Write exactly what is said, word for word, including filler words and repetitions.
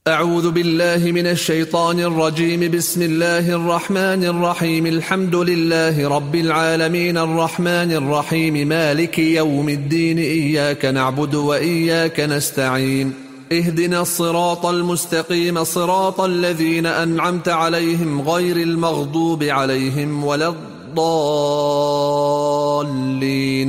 أعوذ بالله من الشيطان الرجيم. بسم الله الرحمن الرحيم. الحمد لله رب العالمين الرحمن الرحيم مالك يوم الدين. إياك نعبد وإياك نستعين. اهدنا الصراط المستقيم صراط الذين أنعمت عليهم غير المغضوب عليهم ولا الضالين.